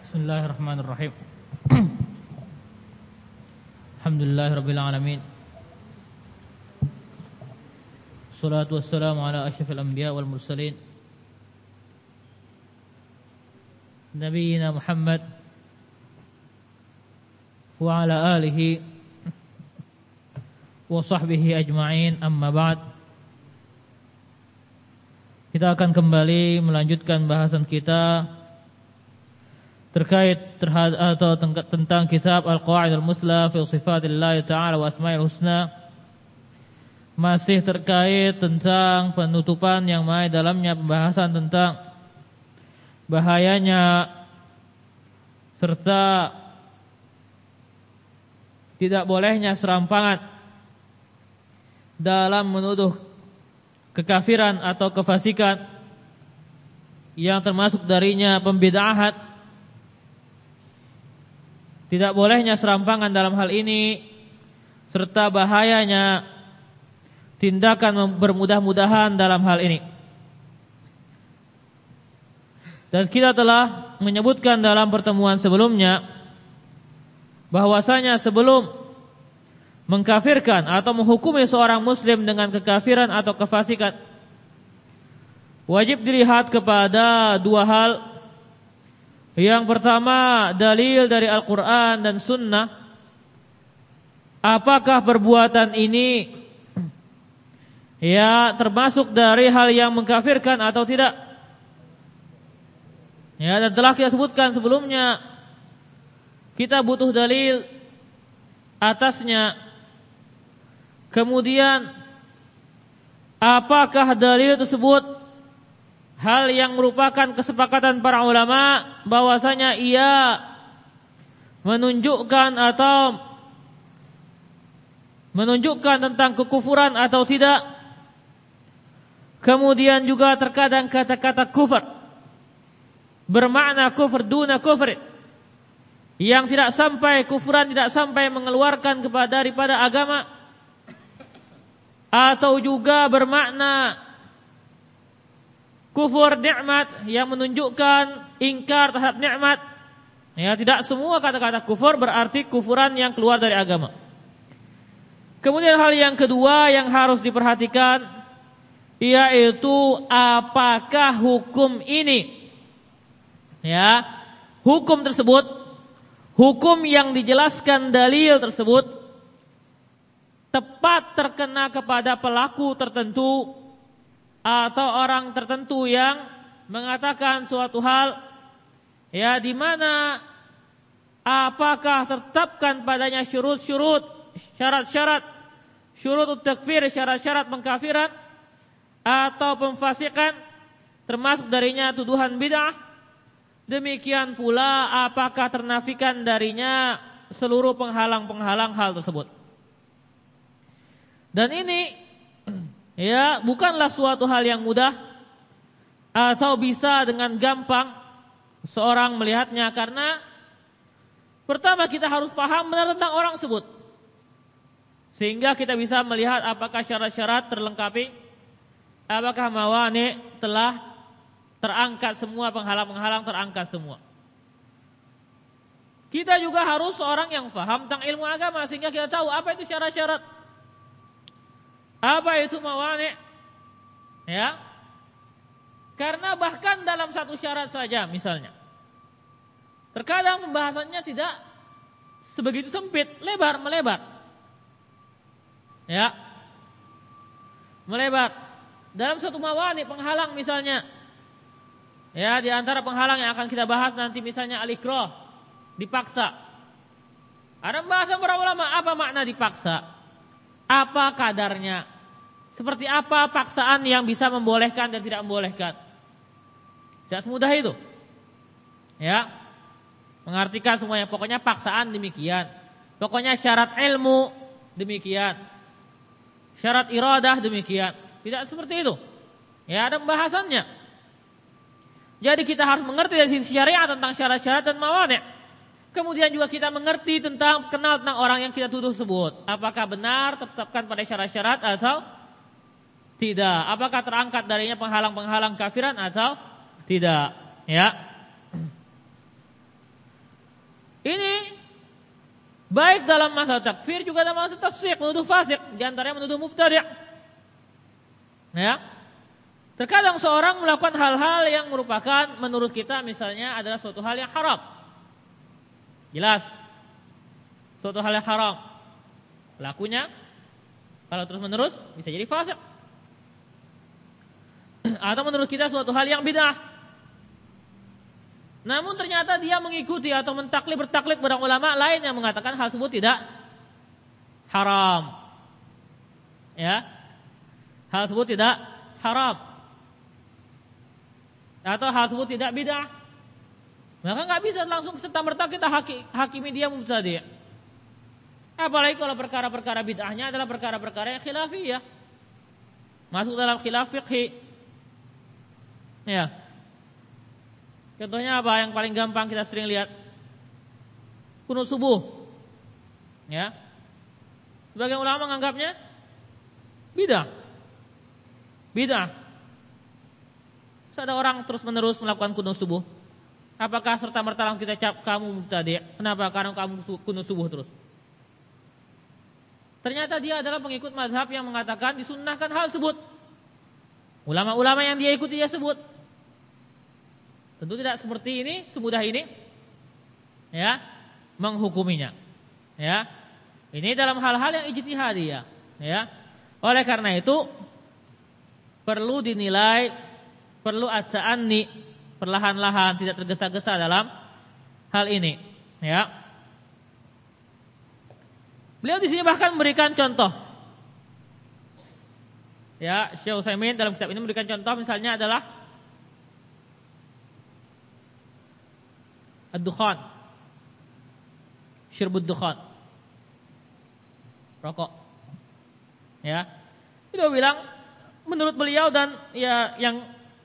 Bismillahirrahmanirrahim. Alhamdulillahirabbil alamin. Shalatu wassalamu ala asyrafil anbiya wal mursalin. Nabiyyina Muhammad wa ala alihi wa sahbihi ajma'in, amma ba'd. Kita akan kembali melanjutkan bahasan kita terkait atau tentang kitab Al-Qawaid Al-Musla fi Sifatillah Ta'ala wa Asma'il Husna. Masih terkait tentang penutupan yang mai dalamnya pembahasan tentang bahayanya serta tidak bolehnya serampangan dalam menuduh kekafiran atau kefasikan yang termasuk darinya pembid'ahan. Tidak bolehnya serampangan dalam hal ini serta bahayanya tindakan bermudah-mudahan dalam hal ini. Dan kita telah menyebutkan dalam pertemuan sebelumnya bahwasanya sebelum mengkafirkan atau menghukumi seorang muslim dengan kekafiran atau kefasikan, wajib dilihat kepada dua hal. Yang pertama, dalil dari Al-Quran dan Sunnah. Apakah perbuatan ini termasuk dari hal yang mengkafirkan atau tidak? Dan telah kita sebutkan sebelumnya, kita butuh dalil atasnya. Kemudian, apakah dalil tersebut hal yang merupakan kesepakatan para ulama bahwasanya ia menunjukkan tentang kekufuran atau tidak. Kemudian juga terkadang kata-kata kufur bermakna kufur duna kufur, yang tidak sampai kufuran, tidak sampai mengeluarkan daripada agama, atau juga bermakna kufur nikmat yang menunjukkan ingkar terhadap nikmat. Tidak semua kata-kata kufur berarti kufuran yang keluar dari agama. Kemudian hal yang kedua yang harus diperhatikan yaitu apakah hukum ini, hukum tersebut, hukum yang dijelaskan dalil tersebut tepat terkena kepada pelaku tertentu atau orang tertentu yang mengatakan suatu hal di mana apakah tertetapkan padanya syurut-syurut, syarat-syarat, syurut takfir, syarat-syarat pengkafiran atau pemfasikan, termasuk darinya tuduhan bid'ah. Demikian pula apakah ternafikan darinya seluruh penghalang-penghalang hal tersebut. Dan ini bukanlah suatu hal yang mudah atau bisa dengan gampang seorang melihatnya, karena pertama kita harus paham benar tentang orang tersebut sehingga kita bisa melihat apakah syarat-syarat terlengkapi, apakah mawani telah terangkat semua, penghalang-penghalang terangkat semua. Kita juga harus seorang yang paham tentang ilmu agama sehingga kita tahu apa itu syarat-syarat, apa itu mawani. Karena bahkan dalam satu syarat saja misalnya, terkadang pembahasannya tidak sebegitu sempit, melebar. Melebar. Dalam satu mawani penghalang misalnya, di antara penghalang yang akan kita bahas nanti misalnya al-ikrah, dipaksa. Ada pembahasan para ulama, apa makna dipaksa? Apa kadarnya? Seperti apa paksaan yang bisa membolehkan dan tidak membolehkan? Tidak semudah itu. Mengartikan semuanya. Pokoknya paksaan demikian. Pokoknya syarat ilmu demikian. Syarat iradah demikian. Tidak seperti itu. Ada pembahasannya. Jadi kita harus mengerti dari sisi syariat tentang syarat-syarat dan mawani'. Kemudian juga kita mengerti kenal tentang orang yang kita tuduh tersebut. Apakah benar tetapkan pada syarat-syarat atau tidak? Apakah terangkat darinya penghalang-penghalang kafiran atau tidak? Ini baik dalam masalah takfir juga dalam masalah tafsik, menuduh fasik, di antaranya menuduh mubtadi'. Ya. Terkadang seorang melakukan hal-hal yang merupakan menurut kita misalnya adalah suatu hal yang haram. Jelas. Suatu hal yang haram. Pelakunya kalau terus-menerus bisa jadi fasik. Atau menurut kita suatu hal yang bid'ah. Namun ternyata dia mengikuti atau bertaklid kepada ulama lain yang mengatakan hal tersebut tidak haram. Ya. Hal tersebut tidak haram. Atau hal tersebut tidak bid'ah. Maka enggak bisa langsung serta-merta kita hakimi dia mubtadi'. Apalagi kalau perkara-perkara bid'ahnya adalah perkara-perkara yang khilafiyah. Masuk dalam khilaf fiqhi. Ya. Contohnya apa yang paling gampang kita sering lihat? Qunut subuh. Ya. Sebagian ulama menganggapnya bid'ah. Bid'ah. Ada orang terus-menerus melakukan qunut subuh. Apakah serta-merta langsung kita cap kamu mubtadi'? Kenapa? Karena kamu qunut subuh terus. Ternyata dia adalah pengikut mazhab yang mengatakan disunnahkan hal tersebut. Ulama-ulama yang dia ikuti dia sebut. Tentu tidak seperti ini, semudah ini, ya, menghukuminya, ya. Ini dalam hal-hal yang ijtihadiyah, ya. Oleh karena itu perlu dinilai, perlu at-ta'anni, perlahan-lahan, tidak tergesa-gesa dalam hal ini, ya. Beliau di sini bahkan memberikan contoh, ya. Syekh Utsaimin dalam kitab ini memberikan contoh, misalnya adalah ad-dukhan, syirbud dukhan, rokok. Ya. Beliau bilang menurut beliau dan ya yang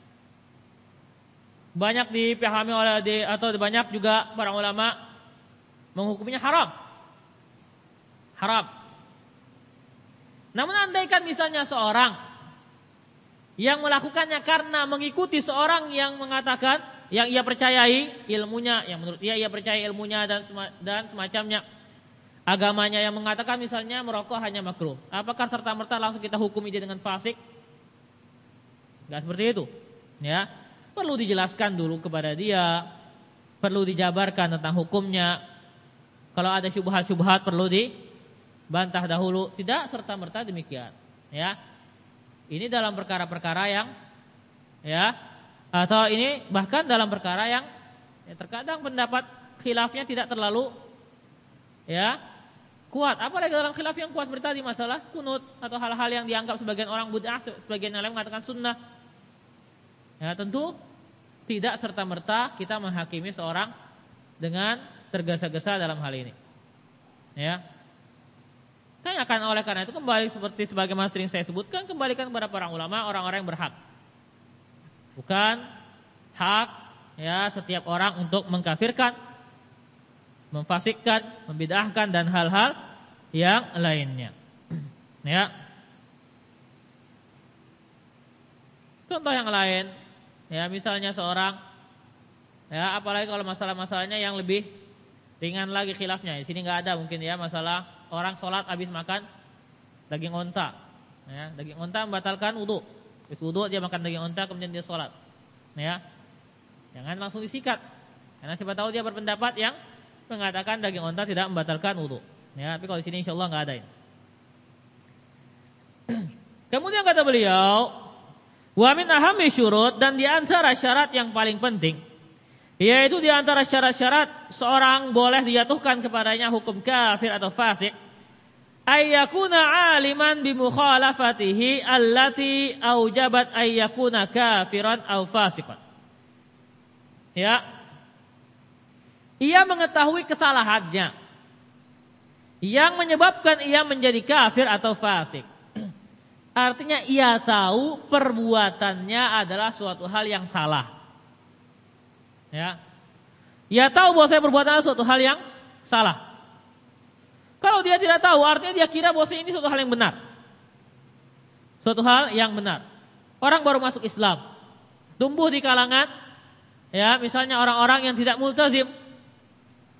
banyak dipahami oleh atau banyak juga para ulama menghukumnya haram. Haram. Namun andaikan misalnya seorang yang melakukannya karena mengikuti seorang yang mengatakan yang ia percayai ilmunya, yang menurut dia ia percaya ilmunya dan semacamnya, agamanya yang mengatakan misalnya merokok hanya makruh, apakah serta-merta langsung kita hukumi dia dengan fasik? Enggak seperti itu, ya. Perlu dijelaskan dulu kepada dia, perlu dijabarkan tentang hukumnya. Kalau ada syubhat-syubhat perlu dibantah dahulu, tidak serta-merta demikian, ya. Ini dalam perkara-perkara yang, ya, atau ini bahkan dalam perkara yang ya, terkadang pendapat khilafnya tidak terlalu, ya, kuat. Apalagi dalam khilaf yang kuat seperti tadi masalah kunut atau hal-hal yang dianggap sebagian orang bid'ah, sebagian yang lain mengatakan sunnah. Ya, tentu tidak serta-merta kita menghakimi seorang dengan tergesa-gesa dalam hal ini. Ya. Tanyakan oleh karena itu kembali seperti sebagaimana sering saya sebutkan, kembalikan kepada para ulama, orang-orang yang berhak. Bukan hak, ya, setiap orang untuk mengkafirkan, memfasikkan, membid'ahkan dan hal-hal yang lainnya. Ya. Contoh yang lain, ya, misalnya seorang, ya, apalagi kalau masalah-masalahnya yang lebih ringan lagi khilafnya. Di sini nggak ada mungkin, ya, masalah orang sholat habis makan daging onta, ya, daging onta membatalkan wudu. Habis wudu dia makan daging onta kemudian dia sholat, ya, jangan langsung disikat, karena siapa tahu dia berpendapat yang mengatakan daging onta tidak membatalkan wudu, ya. Tapi kalau di sini insyaallah nggak ada ini. Kemudian kata beliau, wa min ahammi syurut, dan di antara syarat yang paling penting, yaitu di antara syarat-syarat seorang boleh dijatuhkan kepadanya hukum kafir atau fasik, ayyakuna aliman bimukhalafatihi allati aujabat ayyakuna kafiran aw fasiqan. Ya. Ia mengetahui kesalahannya yang menyebabkan ia menjadi kafir atau fasik. Artinya ia tahu perbuatannya adalah suatu hal yang salah. Ya. Ia tahu bahwa saya perbuatan suatu hal yang salah. Kalau dia tidak tahu, artinya dia kira bahwa ini suatu hal yang benar. Suatu hal yang benar. Orang baru masuk Islam, tumbuh di kalangan, ya, misalnya orang-orang yang tidak multazim,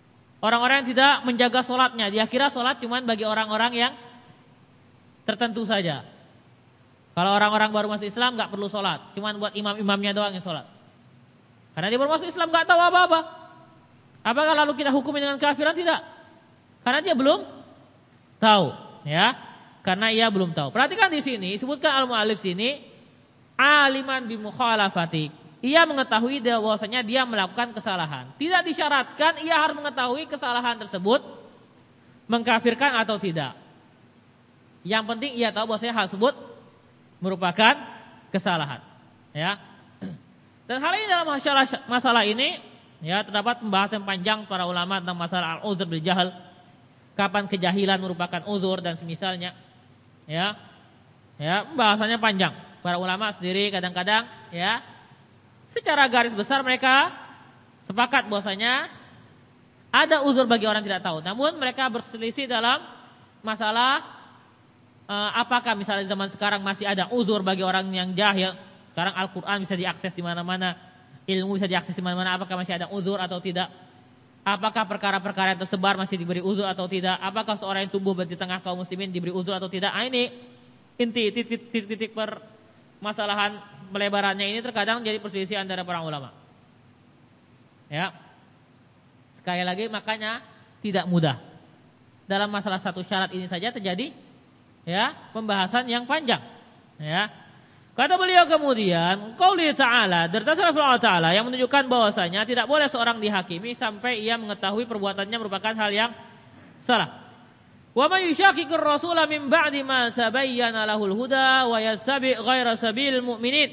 Orang-orang yang tidak menjaga sholatnya, dia kira sholat cuma bagi orang-orang yang tertentu saja. Kalau orang-orang baru masuk Islam nggak perlu sholat, cuma buat imam-imamnya doang yang sholat. Karena dia baru masuk Islam nggak tahu apa-apa. Apakah lalu kita hukumi dengan kafiran? Tidak. Karena dia belum tahu, ya. Karena ia belum tahu. Perhatikan di sini, sebutkan al-mu'allif sini, aliman bi mukhalafati. Ia mengetahui bahwasanya dia melakukan kesalahan. Tidak disyaratkan ia harus mengetahui kesalahan tersebut mengkafirkan atau tidak. Yang penting ia tahu bahwasanya hal tersebut merupakan kesalahan, ya. Dan hal ini dalam masalah ini, ya, terdapat pembahasan panjang para ulama tentang masalah al-uzr bil jahl, kapan kejahilan merupakan uzur dan semisalnya, ya. Ya, pembahasannya panjang. Para ulama sendiri kadang-kadang, ya, secara garis besar mereka sepakat bahwasanya ada uzur bagi orang tidak tahu. Namun mereka berselisih dalam masalah apakah misalnya zaman sekarang masih ada uzur bagi orang yang jahil. Sekarang Al-Quran bisa diakses di mana-mana, ilmu bisa diakses di mana-mana. Apakah masih ada uzur atau tidak? Apakah perkara-perkara yang tersebar masih diberi uzur atau tidak? Apakah seorang yang tumbuh di tengah kaum muslimin diberi uzur atau tidak? Ini inti titik permasalahan melebarannya ini terkadang jadi perselisihan antara para ulama. Ya. Sekali lagi makanya tidak mudah. Dalam masalah satu syarat ini saja terjadi, ya, pembahasan yang panjang, ya. Kata beliau kemudian, qauli ta'ala, dari tasarruf Allah Ta'ala yang menunjukkan bahwasanya tidak boleh seorang dihakimi sampai ia mengetahui perbuatannya merupakan hal yang salah. Wa may yushaqiqir rasula min ba'di ma tabayyana lahul huda wa yattabi' ghaira sabilil mu'minin.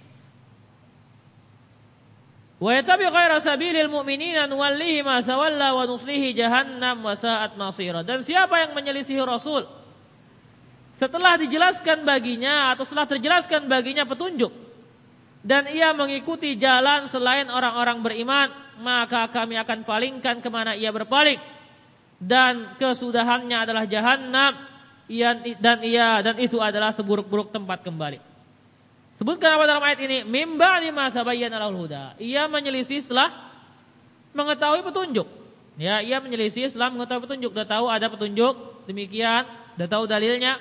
Wa yattabi' ghaira sabilil mu'minina nuwallihi ma tawalla wa nuslihi jahannam wa sa'at masira. Dan siapa yang menyelisihi Rasul setelah dijelaskan baginya atau setelah terjelaskan baginya petunjuk dan ia mengikuti jalan selain orang-orang beriman, maka kami akan palingkan kemana ia berpaling dan kesudahannya adalah jahannam, dan itu adalah seburuk-buruk tempat kembali. Sebutkan apa dalam ayat ini? Mim ba'di ma tabayyana lahul huda. Ia menyelisih setelah mengetahui petunjuk. Ya, ia menyelisih setelah mengetahui petunjuk. Sudah tahu ada petunjuk demikian, sudah tahu dalilnya,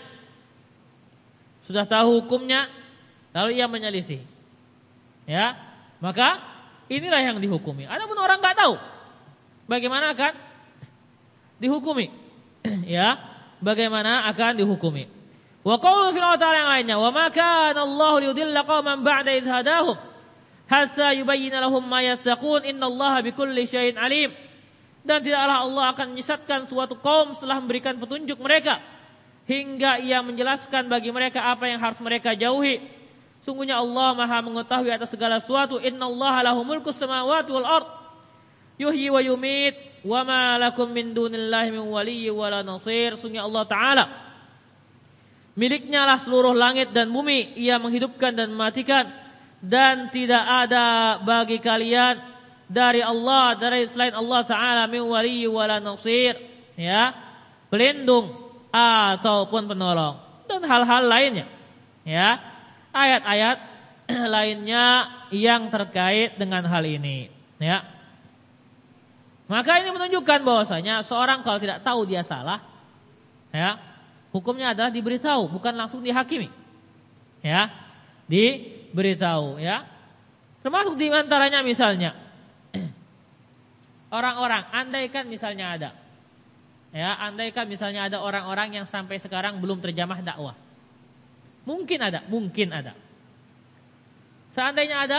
sudah tahu hukumnya, lalu ia menyelisih. Ya, maka inilah yang dihukumi. Adapun orang enggak tahu, bagaimana akan dihukumi? Ya, bagaimana akan dihukumi? Wa qaulu fil ta'ala yang lainnya, wa ma kana Allahu liyudilla qauman ba'da idh hadahum hatta yubayyana lahum ma yattaqun innallaha bikulli syai'in alim. Dan tidaklah Allah akan menyesatkan suatu kaum setelah memberikan petunjuk mereka hingga ia menjelaskan bagi mereka apa yang harus mereka jauhi. Sungguhnya Allah Maha mengetahui atas segala sesuatu. Innallaha lahu mulkus samawati wal ard yuhyi wa yumit wa ma lakum min dunillahi min waliyyin wala nasir. Sungguhnya Allah Ta'ala miliknya lah seluruh langit dan bumi. Ia menghidupkan dan mematikan, dan tidak ada bagi kalian dari selain Allah Ta'ala min waliyyin wala nasir, ya, pelindung ataupun penolong, dan hal-hal lainnya, ya, ayat-ayat lainnya yang terkait dengan hal ini, ya. Maka ini menunjukkan bahwasanya seorang kalau tidak tahu dia salah, ya, hukumnya adalah diberitahu, bukan langsung dihakimi, ya, diberitahu, ya. Termasuk di antaranya misalnya orang-orang, andaikan misalnya ada, ya, andaikan misalnya ada orang-orang yang sampai sekarang belum terjamah dakwah. Mungkin ada. Seandainya ada,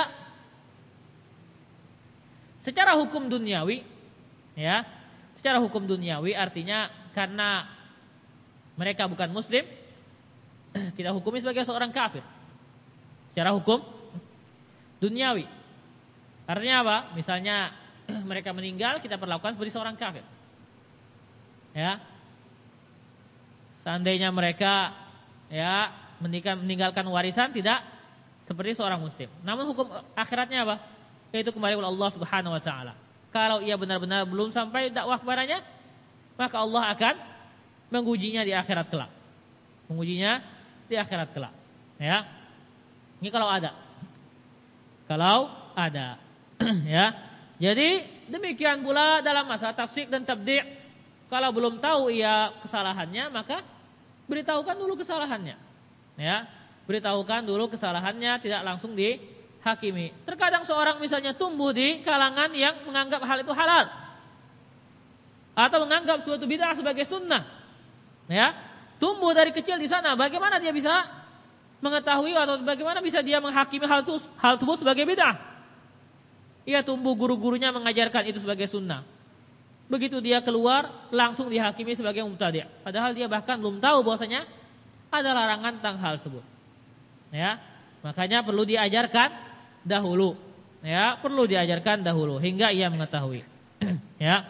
secara hukum duniawi, ya, secara hukum duniawi artinya karena mereka bukan muslim, kita hukumi sebagai seorang kafir. Secara hukum duniawi. Artinya apa? Misalnya mereka meninggal, kita perlakukan seperti seorang kafir. Ya, seandainya mereka, ya, meninggalkan warisan tidak seperti seorang muslim. Namun hukum akhiratnya apa? Yaitu kembali kepada Allah Subhanahu Wa Taala. Kalau ia benar-benar belum sampai dakwah kepadanya, maka Allah akan mengujinya di akhirat kelak. Ya, ini kalau ada, ya. Jadi Demikian pula dalam masalah tafsik dan tabdi'. Kalau belum tahu ia kesalahannya, maka beritahukan dulu kesalahannya. Ya, beritahukan dulu kesalahannya, tidak langsung dihakimi. Terkadang seorang misalnya tumbuh di kalangan yang menganggap hal itu halal, atau menganggap suatu bid'ah sebagai sunnah. Ya, tumbuh dari kecil di sana, bagaimana dia bisa mengetahui atau bagaimana bisa dia menghakimi hal tersebut sebagai bid'ah? Ia tumbuh guru-gurunya mengajarkan itu sebagai sunnah. Begitu dia keluar langsung dihakimi sebagai mubtadi'. Padahal dia bahkan belum tahu bahwasanya ada larangan tentang hal tersebut. Ya, makanya perlu diajarkan dahulu. Ya, perlu diajarkan dahulu hingga ia mengetahui. Ya.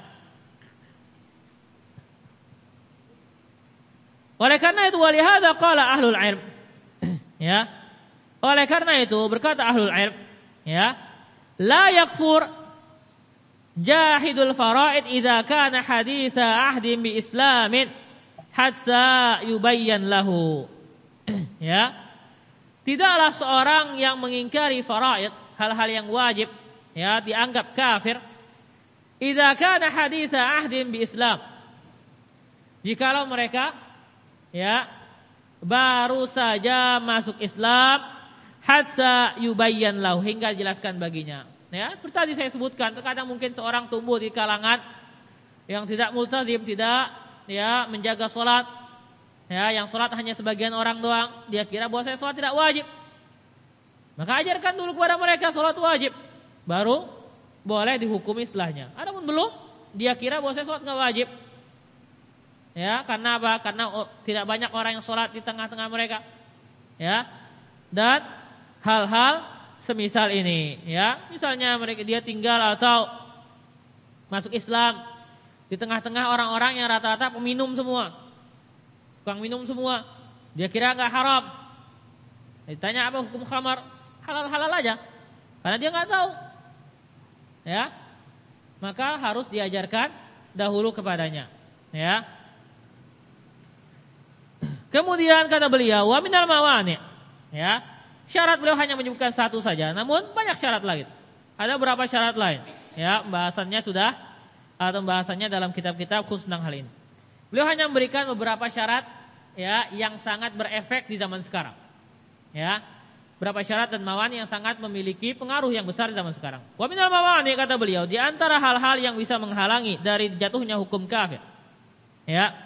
Oleh karena itu walihada qala ahlul ilm. Ya. Oleh karena itu berkata ahlul ilm, ya, la yakfur jahidul faraid idza kana haditha ahdin bi islamin hatta yubayyan lahu. Ya. Tidaklah seorang yang mengingkari faraid, hal-hal yang wajib, ya, dianggap kafir idza kana haditha ahdin bi Islam. Jikalau mereka, ya, baru saja masuk Islam, hatta yubayyan lahu, hingga dijelaskan baginya. Ya, seperti tadi saya sebutkan, terkadang mungkin seorang tumbuh di kalangan yang tidak multazim, tidak, ya, menjaga salat. Ya, yang salat hanya sebagian orang doang, dia kira bahwa saya salat tidak wajib. Maka ajarkan dulu kepada mereka salat wajib, baru boleh dihukumi setelahnya. Adapun belum, dia kira bahwa saya salat enggak wajib. Ya, karena apa? Karena tidak banyak orang yang salat di tengah-tengah mereka. Ya. Dan hal-hal semisal ini, ya. Misalnya mereka dia tinggal atau masuk Islam di tengah-tengah orang-orang yang rata-rata peminum semua. Tukang minum semua. Dia kira enggak haram. Ditanya apa hukum khamar? Halal-halal aja. Karena dia enggak tahu. Ya. Maka harus diajarkan dahulu kepadanya. Ya. Kemudian kata beliau, wa minal mawani'. Ya. Syarat beliau hanya menyebutkan satu saja, namun banyak syarat lagi. Ada beberapa syarat lain. Ya, pembahasannya sudah atau pembahasannya dalam kitab-kitab khusus tentang hal ini. Beliau hanya memberikan beberapa syarat, ya, yang sangat berefek di zaman sekarang. Ya. Beberapa syarat dan mawani yang sangat memiliki pengaruh yang besar di zaman sekarang. Wa minal mawani, kata beliau, di antara hal-hal yang bisa menghalangi dari jatuhnya hukum kafir. Ya.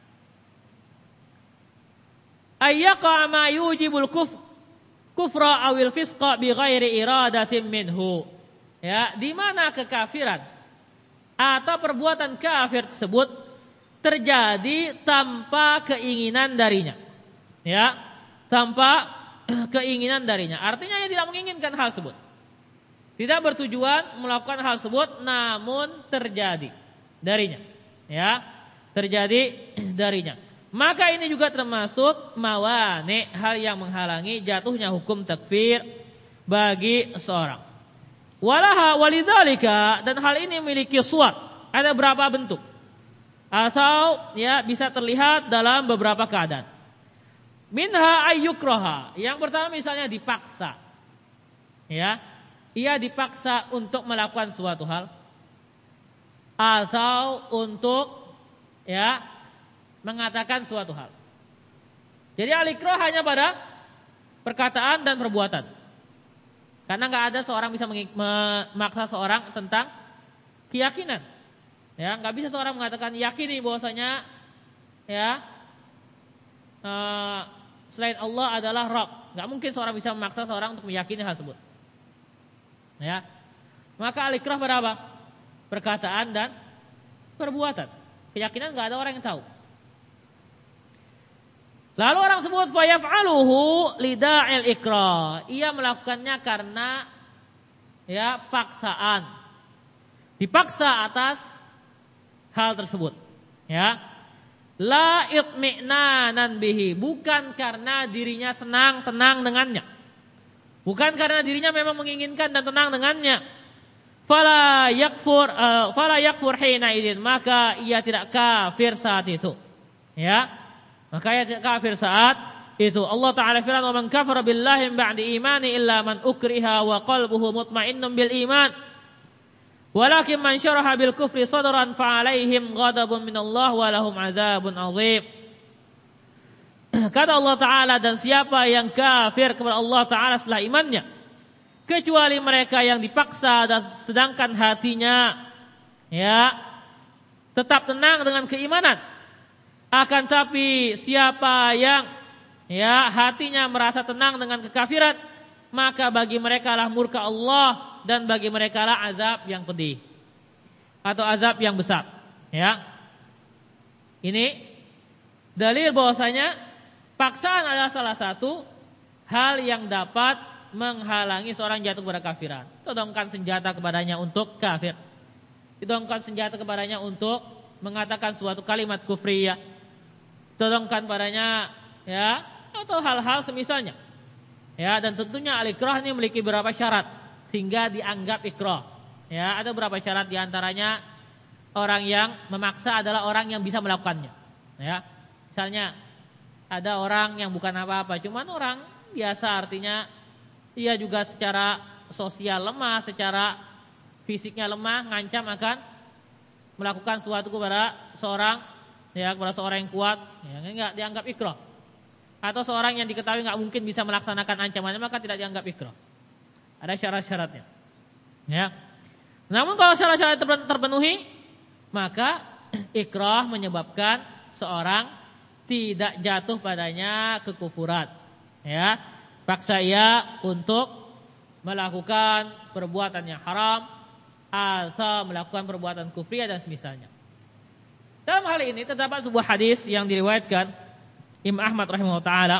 Ayyaqa ma yujibul kufra awil fisqa bi ghairi iradatin minhu. Ya, di mana kekafiran atau perbuatan kafir tersebut terjadi tanpa keinginan darinya. Ya, tanpa keinginan darinya. Artinya ia tidak menginginkan hal tersebut. Tidak bertujuan melakukan hal tersebut, namun terjadi darinya. Ya, terjadi darinya. Maka ini juga termasuk mawani, hal yang menghalangi jatuhnya hukum takfir bagi seorang. Walaha walidzalika, dan hal ini memiliki suwar. Ada berapa bentuk? Atau, ya, bisa terlihat dalam beberapa keadaan. Minha ayyukraha. Yang pertama misalnya dipaksa. Ya, ia dipaksa untuk melakukan suatu hal, atau untuk, ya, mengatakan suatu hal. Jadi al-ikrah hanya pada perkataan dan perbuatan. Karena enggak ada seorang bisa memaksa seorang tentang keyakinan. Ya, enggak bisa seorang mengatakan yakini bahwasanya, ya, selain Allah adalah Rabb. Enggak mungkin seorang bisa memaksa seorang untuk meyakini hal tersebut. Ya. Maka al-ikrah pada apa? Perkataan dan perbuatan. Keyakinan enggak ada orang yang tahu. Lalu orang sebut fayaf'aluhu lida'il ikrah. Ia melakukannya karena, ya, paksaan. Dipaksa atas hal tersebut. Ya. La itmi'nanan bihi, bukan karena dirinya senang, tenang dengannya. Bukan karena dirinya memang menginginkan dan tenang dengannya. Fala yakfur hina idin, maka ia tidak kafir saat itu. Ya. Maka ia tidak kafir saat itu. Allah Ta'ala firman, "Wa man kafara billahi min ba'di imani illa man ukriha wa qalbuhu mutmainnun bil iman." Walakin man syaraha bil kufri sadran fa alaihim ghadabun minallah wa lahum adzabun azim. Kata Allah Ta'ala, dan siapa yang kafir kepada Allah Ta'ala setelah imannya, kecuali mereka yang dipaksa dan sedangkan hatinya ya tetap tenang dengan keimanan. Akan tapi siapa yang ya hatinya merasa tenang dengan kekafiran, maka bagi mereka lah murka Allah dan bagi mereka lah azab yang pedih atau azab yang besar. Ya, ini dalil bahwasanya paksaan adalah salah satu hal yang dapat menghalangi seorang jatuh kepada kafiran. Todongkan senjata kepadanya untuk kafir. Todongkan senjata kepadanya untuk mengatakan suatu kalimat kufriyah. Todongkan padanya ya atau hal-hal semisalnya. Ya, dan tentunya al-ikrah ini memiliki beberapa syarat sehingga dianggap ikrah. Ya, ada beberapa syarat di antaranya orang yang memaksa adalah orang yang bisa melakukannya. Ya. Misalnya ada orang yang bukan apa-apa, cuman orang biasa, artinya dia juga secara sosial lemah, secara fisiknya lemah, ngancam akan melakukan sesuatu kepada seorang yang kuat, ya enggak dianggap ikrah. Atau seorang yang diketahui enggak mungkin bisa melaksanakan ancamannya, maka tidak dianggap ikrah. Ada syarat-syaratnya. Ya. Namun kalau syarat-syarat terpenuhi, maka ikrah menyebabkan seorang tidak jatuh padanya kekufuran. Ya, paksa ia untuk melakukan perbuatan yang haram atau melakukan perbuatan kufriyah dan semisalnya. Dalam hal ini terdapat sebuah hadis yang diriwayatkan Imam Ahmad rahimahullah taala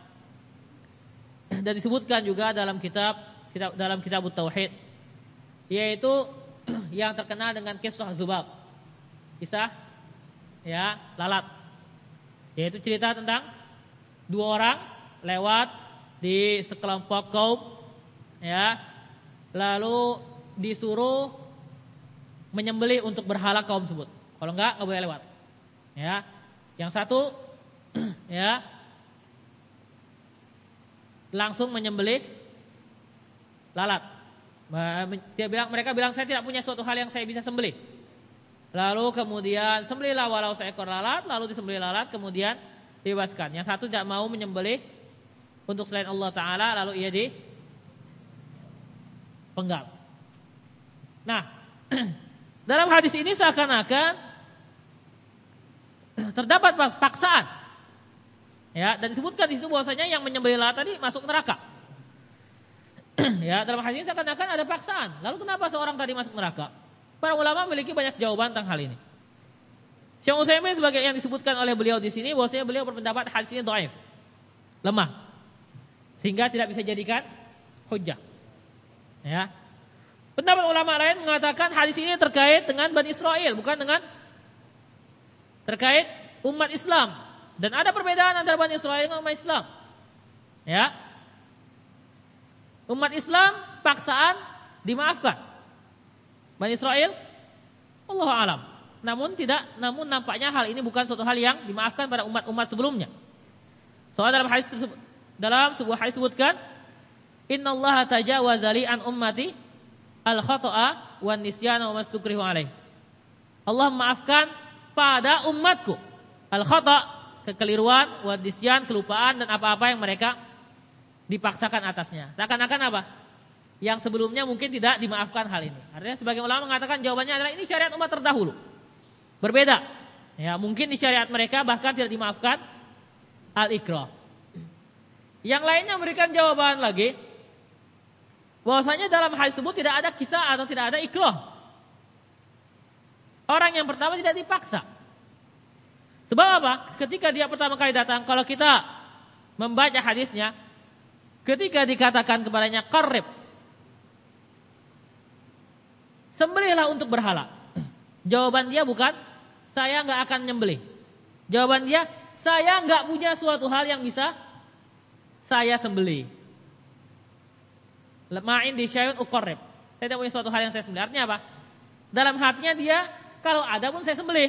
dan disebutkan juga dalam kitab Tauhid, yaitu yang terkenal dengan kisah Zubab. Kisah ya lalat. Yaitu cerita tentang dua orang lewat di sekelompok kaum, ya, lalu disuruh menyembelih untuk berhala kaum tersebut. Kalau enggak boleh lewat. Ya, yang satu, ya, langsung menyembelih lalat. Mereka bilang saya tidak punya suatu hal yang saya bisa sembelih. Lalu kemudian sembelihlah walau seekor lalat, lalu disembelih lalat, kemudian bebaskan. Yang satu tidak mau menyembelih untuk selain Allah Ta'ala, lalu ia dipenggal. Nah, dalam hadis ini seakan-akan terdapat paksaan. Ya, dan disebutkan di situ bahwasanya yang menyembelih lalat tadi masuk neraka. Ya, dalam hadis ini seakan-akan ada paksaan. Lalu kenapa seorang tadi masuk neraka? Para ulama memiliki banyak jawaban tentang hal ini. Syekh Utsaimin sebagai yang disebutkan oleh beliau di sini, bahwasanya beliau berpendapat hadis ini dhaif, lemah, sehingga tidak bisa jadikan hujjah. Ya. Pendapat ulama lain mengatakan hadis ini terkait dengan Bani Israel, bukan dengan terkait umat Islam. Dan ada perbedaan antara Bani Israel dengan umat Islam. Ya. Umat Islam paksaan dimaafkan. Bani Israel, Allahu a'lam. Namun nampaknya hal ini bukan suatu hal yang dimaafkan pada umat-umat sebelumnya. Soalnya dalam sebuah hadis sebutkan, innallaha tajawaza li an ummati al-khata'a wan nisyana wa mastukrihu alaih. Allah maafkan pada umatku al-khata', kekeliruan, wan nisyan, kelupaan dan apa-apa yang mereka dipaksakan atasnya. Seakan-akan apa? Yang sebelumnya mungkin tidak dimaafkan hal ini. Artinya sebagian ulama mengatakan jawabannya adalah ini syariat umat terdahulu. Berbeda. Ya, mungkin di syariat mereka bahkan tidak dimaafkan al-ikrah. Yang lainnya memberikan jawaban lagi bahwasanya dalam hadis tersebut tidak ada kisah atau tidak ada ikrah. Orang yang pertama tidak dipaksa. Sebab apa? Ketika dia pertama kali datang, kalau kita membaca hadisnya, ketika dikatakan kepadanya qarrib, sembelihlah untuk berhala. Jawaban dia bukan saya enggak akan nyembelih. Jawaban dia saya enggak punya suatu hal yang bisa saya sembelih. Lema'in di syai'un uqarrib. Saya tidak punya suatu hal yang saya sembelih. Artinya apa? Dalam hatinya dia kalau ada pun saya sembelih.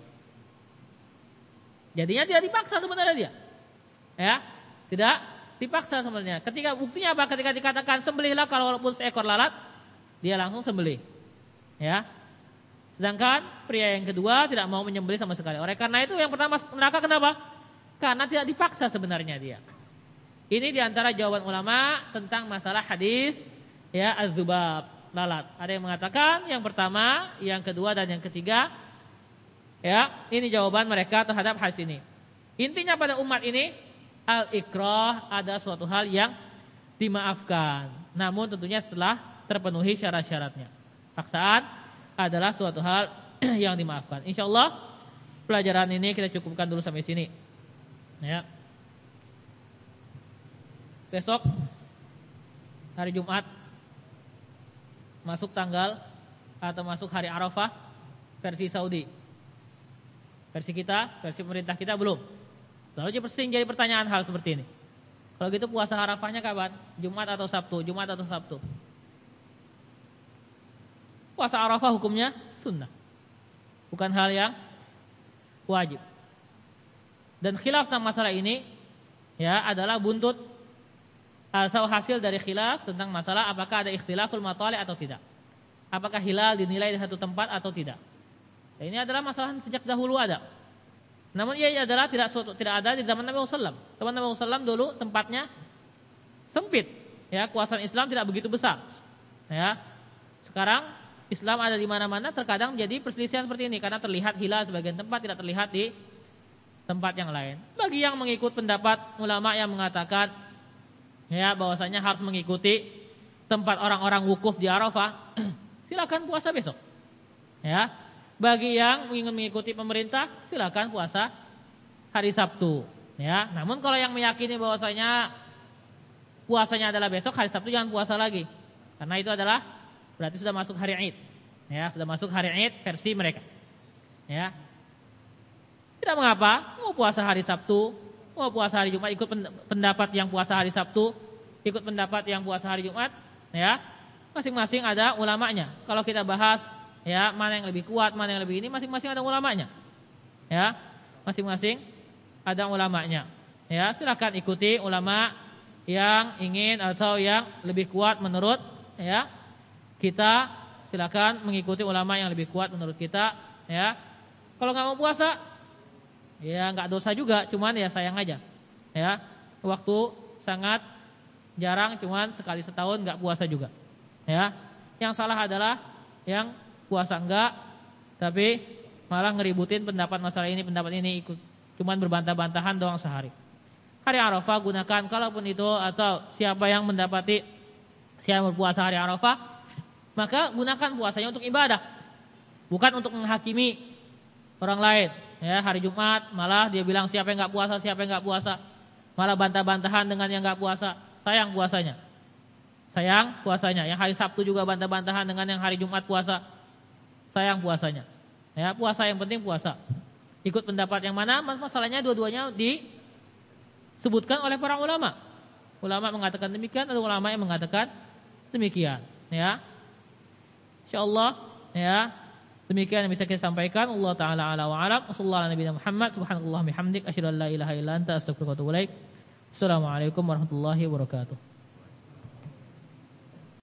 Jadinya tidak dipaksa sebenarnya dia. Ya, tidak dipaksa sebenarnya. Ketika buktinya apa? Ketika dikatakan sembelihlah kalau walaupun seekor lalat, dia langsung sembelih. Ya. Sedangkan pria yang kedua tidak mau menyembelih sama sekali. Oleh karena itu yang pertama masuk neraka kenapa? Karena tidak dipaksa sebenarnya dia. Ini diantara jawaban ulama tentang masalah hadis ya az-zubab, lalat. Ada yang mengatakan yang pertama, yang kedua dan yang ketiga. Ya, ini jawaban mereka terhadap hadis ini. Intinya pada umat ini al-ikrah ada suatu hal yang dimaafkan. Namun tentunya setelah terpenuhi syarat-syaratnya. Paksaan adalah suatu hal yang dimaafkan. Insyaallah pelajaran ini kita cukupkan dulu sampai sini. Ya. Besok hari Jumat masuk tanggal atau masuk hari Arafah versi Saudi. Versi kita, versi pemerintah kita belum. Lalu jadi pertanyaan hal seperti ini. Kalau gitu puasa Arafahnya kapan? Jumat atau Sabtu? Jumat atau Sabtu? Puasa Arafah hukumnya sunnah. Bukan hal yang wajib. Dan khilaf tentang masalah ini ya adalah buntut atau hasil dari khilaf tentang masalah apakah ada ikhtilaful matali atau tidak. Apakah hilal dinilai di satu tempat atau tidak. Ya, ini adalah masalah sejak dahulu ada. Namun ia adalah tidak ada di zaman Nabi SAW. Zaman Nabi SAW dulu tempatnya sempit. Ya, kuasaan Islam tidak begitu besar. Ya, sekarang Islam ada di mana-mana, terkadang jadi perselisihan seperti ini karena terlihat hilal sebagian tempat, tidak terlihat di tempat yang lain. Bagi yang mengikut pendapat ulama yang mengatakan ya bahwasanya harus mengikuti tempat orang-orang wukuf di Arafah, silakan puasa besok. Ya. Bagi yang ingin mengikuti pemerintah, silakan puasa hari Sabtu. Ya. Namun kalau yang meyakini bahwasanya puasanya adalah besok, hari Sabtu jangan puasa lagi. Karena itu adalah berarti sudah masuk hari Id. Ya, sudah masuk hari Id versi mereka. Ya. Tidak mengapa, mau puasa hari Sabtu, mau puasa hari Jumat, ikut pendapat yang puasa hari Sabtu, ikut pendapat yang puasa hari Jumat, ya. Masing-masing ada ulamanya. Kalau kita bahas ya, mana yang lebih kuat, mana yang lebih ini, masing-masing ada ulamanya. Ya. Masing-masing ada ulamanya. Ya, silakan ikuti ulama yang ingin atau yang lebih kuat menurut ya. Kita silakan mengikuti ulama yang lebih kuat menurut kita, ya. Kalau nggak mau puasa, ya nggak dosa juga, cuman ya sayang aja, ya. Waktu sangat jarang, cuman sekali setahun nggak puasa juga, ya. Yang salah adalah yang puasa enggak, tapi malah ngeributin pendapat masalah ini, pendapat ini, ikut, cuman berbantah-bantahan doang sehari. Hari Arafah gunakan, kalaupun itu atau siapa yang mendapati siapa berpuasa hari Arafah, maka gunakan puasanya untuk ibadah, bukan untuk menghakimi orang lain. Ya, hari Jumat malah dia bilang siapa yang nggak puasa, siapa yang nggak puasa, malah bantah-bantahan dengan yang nggak puasa. Sayang puasanya, sayang puasanya. Yang hari Sabtu juga bantah-bantahan dengan yang hari Jumat puasa, sayang puasanya. Ya, puasa yang penting puasa. Ikut pendapat yang mana? Masalahnya dua-duanya disebutkan oleh para ulama. Ulama mengatakan demikian, ada ulama yang mengatakan demikian. Ya. Insyaallah ya demikian yang bisa kita sampaikan. Allah taala ala wa alam. Wassallallahu ala nabiyina Muhammad subhanallah bihamdik asyhadu an la ilaha illa anta astaghfiruka wa atubu ilaik. Assalamualaikum warahmatullahi wabarakatuh.